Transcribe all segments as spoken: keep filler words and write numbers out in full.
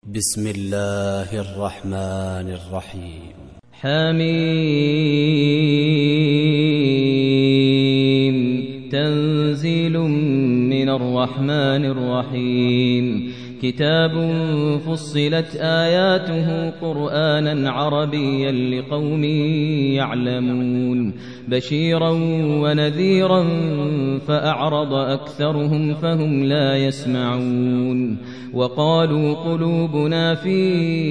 بسم الله الرحمن الرحيم. حميم تنزيل من الرحمن الرحيم. كتاب فصلت آياته قرآنا عربيا لقوم يعلمون بشيرا ونذيرا فأعرض أكثرهم فهم لا يسمعون. وقالوا قلوبنا في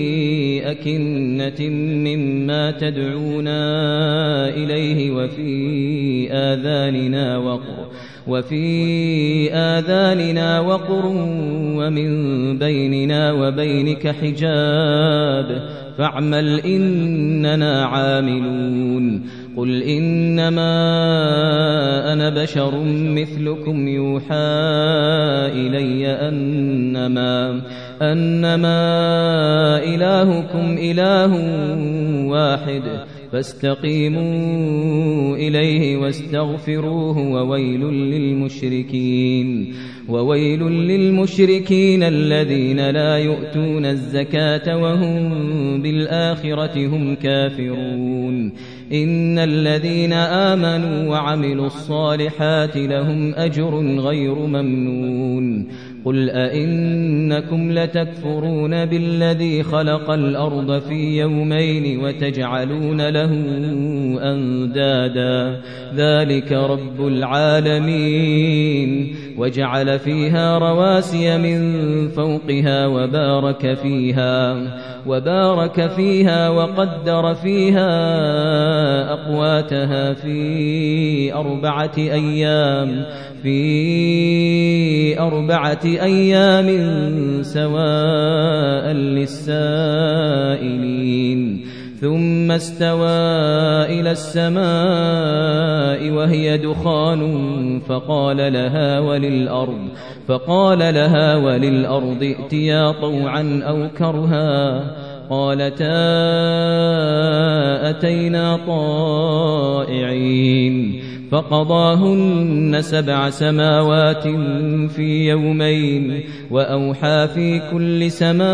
أكنة مما تدعونا إليه وفي آذاننا وقر وفي آذاننا وقر ومن بيننا وبينك حجاب فاعمل إننا عاملون. قل إنما أنا بشر مثلكم يوحى إلي أنما أنما إلهكم إله واحد فاستقيموا إليه واستغفروه وويل للمشركين وويل للمشركين الذين لا يؤتون الزكاة وهم بالآخرة هم كافرون. إن الذين آمنوا وعملوا الصالحات لهم أجر غير ممنون. قل أئنكم لتكفرون بالذي خلق الأرض في يومين وتجعلون له أندادا ذلك رب العالمين. وجعل فيها رواسي من فوقها وبارك فيها وبارك فيها وقدر فيها أقواتها في أربعة أيام في أربعة أيام سواء للسائلين. ثم استوى إلى السماء وهي دخان فقال لها وللأرض فقال لها وللأرض ائتيا طوعا أو كرها قالتا أتينا طائعين. فقضاهن سبع سماوات في يومين وأوحى في كل سماء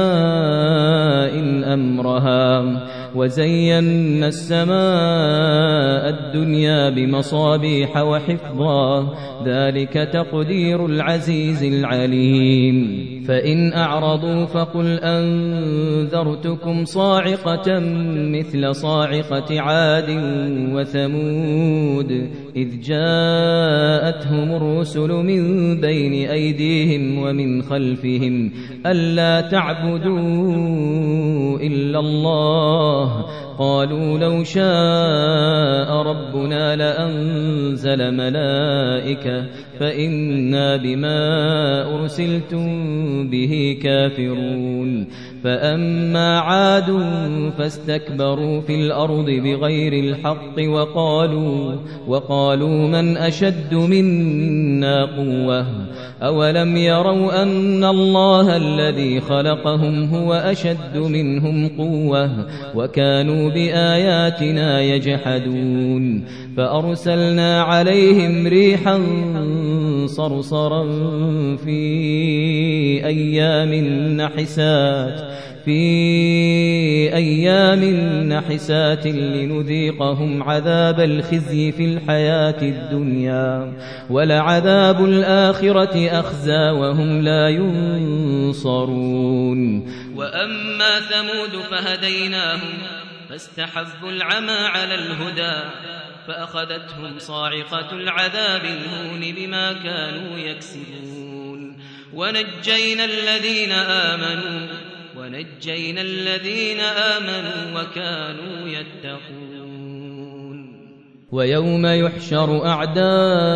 أمرها وزينا السماء الدنيا بمصابيح وحفظا ذلك تقدير العزيز العليم. فإن أعرضوا فقل أنذرتكم صاعقة مثل صاعقة عاد وثمود إذ جاءتهم الرسل من بين أيديهم ومن خلفهم ألا تعبدوا إلا الله قالوا لو شاء ربنا لأنزل ملائكة فإنا بما أرسلتم به كافرون. فأما عاد فاستكبروا في الأرض بغير الحق وقالوا وقالوا من أشد منا قوة أولم يروا أن الله الذي خلقهم هو أشد منهم قوة وكانوا بآياتنا يجحدون. فأرسلنا عليهم ريحا صرصرا في أيام نحسات في أيام نحسات لنذيقهم عذاب الخزي في الحياة الدنيا ولعذاب الآخرة أخزى وهم لا ينصرون. وأما ثمود فهديناهم فاستحبوا العمى على الهدى فأخذتهم صاعقة العذاب الهون بما كانوا يكسبون. ونجينا الذين آمنوا ونجينا الذين آمنوا وكانوا يتقون. ويوم يحشر أعداء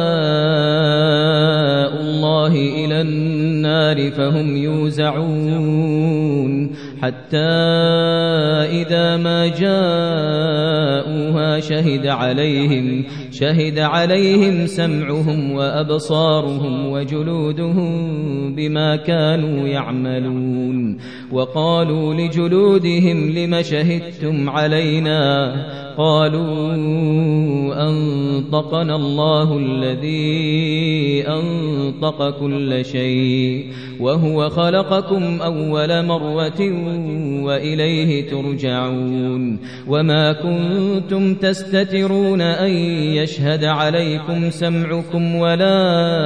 الله إلى النار فهم يوزعون حتى إذا ما جاءوها شهد عليهم شهد عليهم سمعهم وأبصارهم وجلودهم بما كانوا يعملون. وقالوا لجلودهم لم شهدتم علينا قالوا أنطقنا الله الذي أنطق كل شيء وهو خلقكم أول مرة وإليه ترجعون وما كنتم تستترون أن يشهد عليكم سمعكم ولا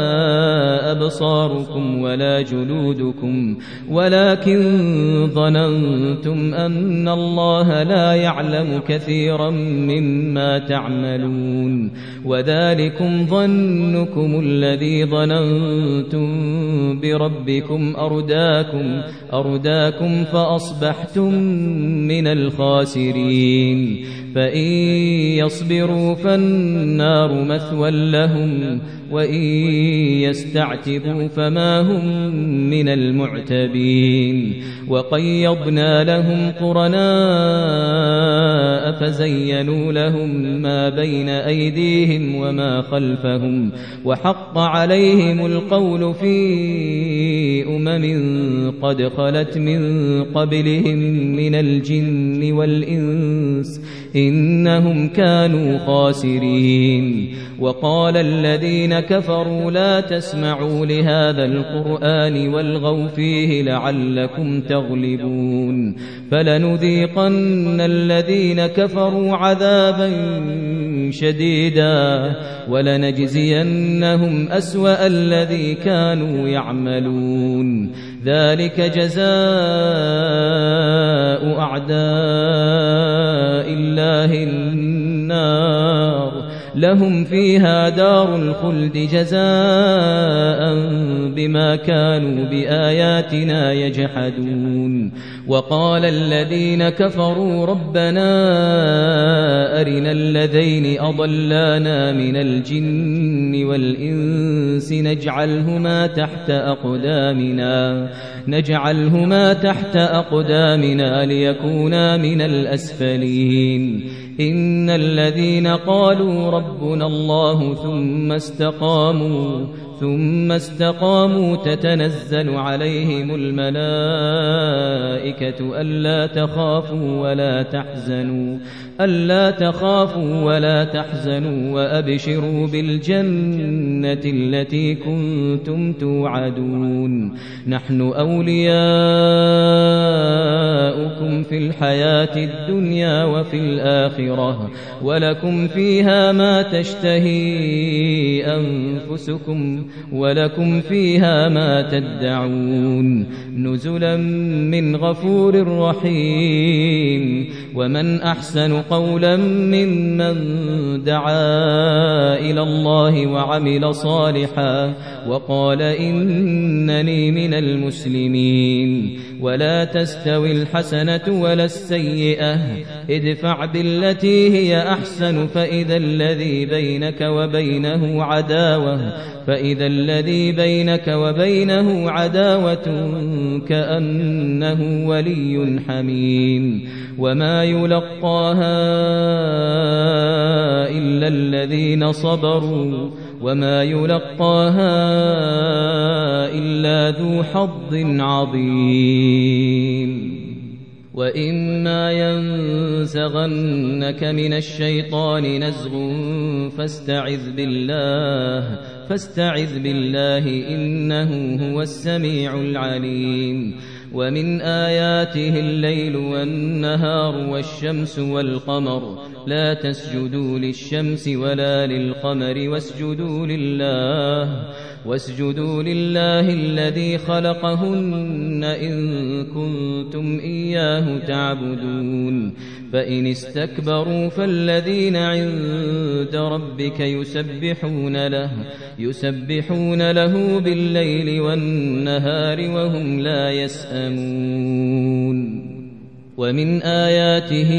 أبصاركم ولا جلودكم ولكن ظننتم أن الله لا يعلم كثيرا مما تعملون وذلكم ظنكم الذي ظننتم بربكم أرداكم أرداكم فأصبحتم من الخاسرين فإن يصبروا فالنار مثوى لهم وإن يستعتبوا فما هم من المعتبين وقيضنا لهم قرناء فزينوا لهم ما بين أيديهم وما خلفهم وحق عليهم القول في أمم قد خلت من قبلهم من الجن والإنس إنهم كانوا خاسرين وقال الذين كفروا لا تسمعوا لهذا القرآن والغوا فيه لعلكم تغلبون فلنذيقن الذين كفروا عذابا شديدا ولنجزينهم أسوأ الذي كانوا يعملون ذلك جزاء أعداء الله النار لهم فيها دار الخلد جزاء بما كانوا بآياتنا يجحدون وقال الذين كفروا ربنا أرنا الذين أضلانا من الجن والإنس نجعلهما تحت أقدامنا نجعلهما تحت أقدامنا ليكونا من الأسفلين إن الذين قالوا ربنا الله ثم استقاموا ثم استقاموا تتنزل عليهم الملائكة ألا تخافوا ولا تحزنوا ألا تخافوا ولا تحزنوا وأبشروا بالجنة التي كنتم توعدون نحن أولياؤكم في الحياة الدنيا وفي الآخرة ولكم فيها ما تشتهي أنفسكم ولكم فيها ما تدعون نزلا من غفور رحيم ومن أحسن قولا ممن دعا إلى الله وعمل صالحا وقال إنني من المسلمين ولا تستوي الحسنة ولا السيئة ادفع بالتي هي أحسن فإذا الذي بينك وبينه عداوة فإذا الذي بينك وبينه عداوة كأنه ولي حميم وما يلقاها إلا الذين صبروا وما يلقاها إلا ذو حظ عظيم وإما ينزغنك من الشيطان نزغ فاستعذ بالله فاستعذ بالله إنه هو السميع العليم ومن آياته الليل والنهار والشمس والقمر لا تسجدوا للشمس ولا للقمر واسجدوا لله واسجدوا لله الذي خلقهن إن كنتم إياه تعبدون فإن استكبروا فالذين عند ربك يسبحون له يسبحون له بالليل والنهار وهم لا يسأمون ومن آياته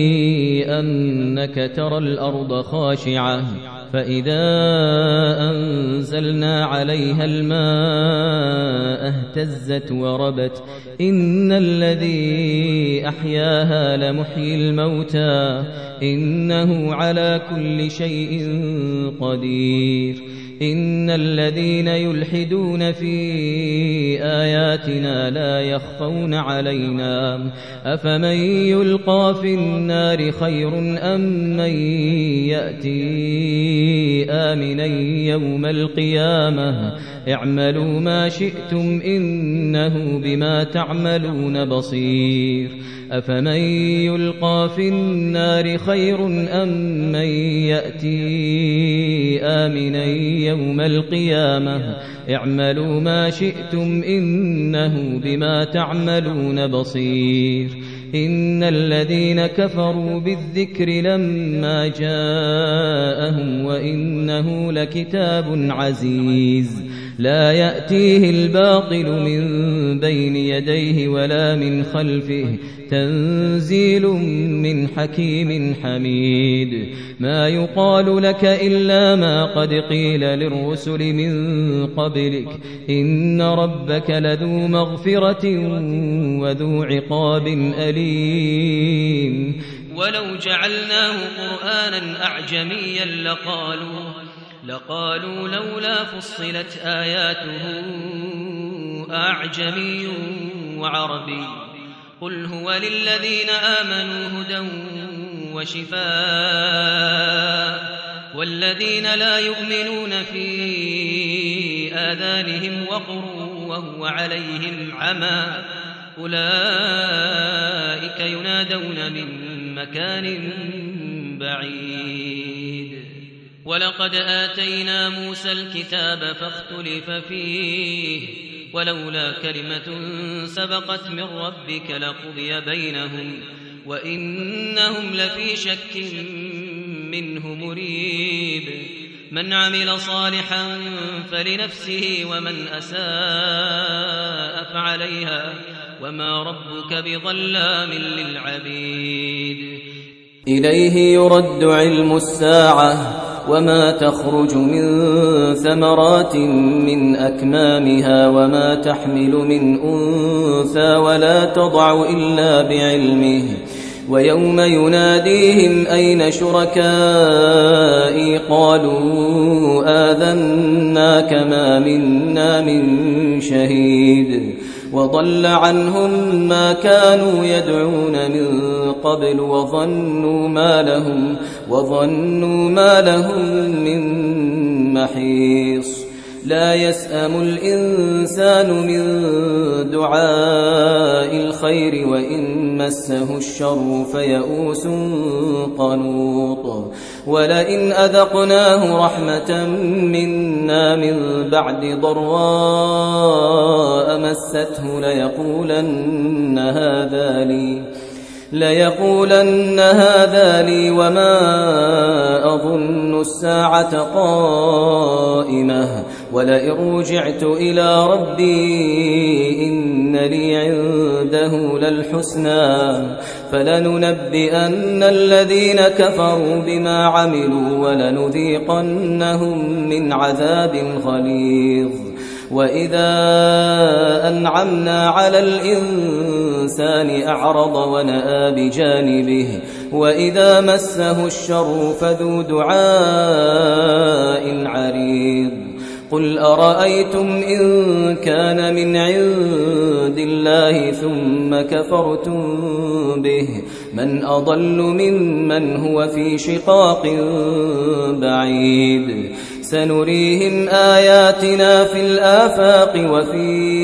أنك ترى الأرض خاشعة فإذا أنزلنا عليها الماء اهتزت وربت إن الذي أحياها لمحيي الموتى إنه على كل شيء قدير إن الذين يلحدون في آياتنا لا يخفون علينا أفمن يلقى في النار خير أم من يأتي آمنا يوم القيامة اعملوا ما شئتم إنه بما تعملون بصير أفمن يلقى في النار خير أم من يأتي آمنا يوم القيامة اعملوا ما شئتم إنه بما تعملون بصير إن الذين كفروا بالذكر لما جاءهم وإنه لكتاب عزيز لا يأتيه الباطل من بين يديه ولا من خلفه تنزيل من حكيم حميد ما يقال لك إلا ما قد قيل للرسل من قبلك إن ربك لذو مغفرة وذو عقاب أليم ولو جعلناه قرآنا أعجميا لقالوا لقالوا لولا فصلت آياته أعجمي وعربي قل هو للذين آمنوا هدى وشفاء والذين لا يؤمنون في آذانهم وقر وهو عليهم عمى أولئك ينادون من مكان بعيد ولقد آتينا موسى الكتاب فاختلف فيه ولولا كلمة سبقت من ربك لقضي بينهم وإنهم لفي شك منه مريب من عمل صالحا فلنفسه ومن أساء فعليها وما ربك بظلام للعبيد إليه يرد علم الساعة وما تخرج من ثمرات من أكمامها وما تحمل من أنثى ولا تضع إلا بعلمه ويوم يناديهم أين شركائي قالوا آذناك ما منا من شهيد وضل عنهم ما كانوا يدعون من قبل وظنوا ما لهم وظنوا ما لهم من محيص لا يسأم الإنسان من دعاء الخير وإن مسه الشر فيئوس قنوط ولئن أذقناه رحمة منا من بعد ضراء مسته ليقولن هذا لي ليقولن هذا لي وما أظن الساعة قائمة ولئن رجعت إلى ربي إن لي عنده للحسنى فلننبئن الذين كفروا بما عملوا ولنذيقنهم من عذاب غليظ وإذا أنعمنا على الإنسان أعرض ونأى بجانبه وإذا مسه الشر فذو دعاء عريض قل أرأيتم إن كان من عند الله ثم كفرتم به من أضل ممن هو في شقاق بعيد سنريهم آياتنا في الآفاق وفي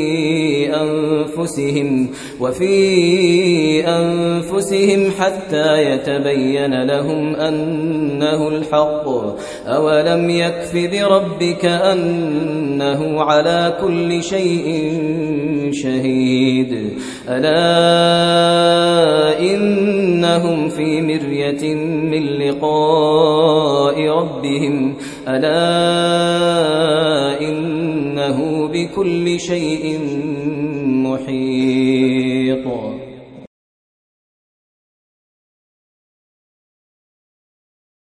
أنفسهم وفي أنفسهم حتى يتبين لهم أنه الحق أولم يكف بربك أنه على كل شيء شهيد ألا إنهم في مرية من لقاء ربهم ألا إنه بكل شيء محيط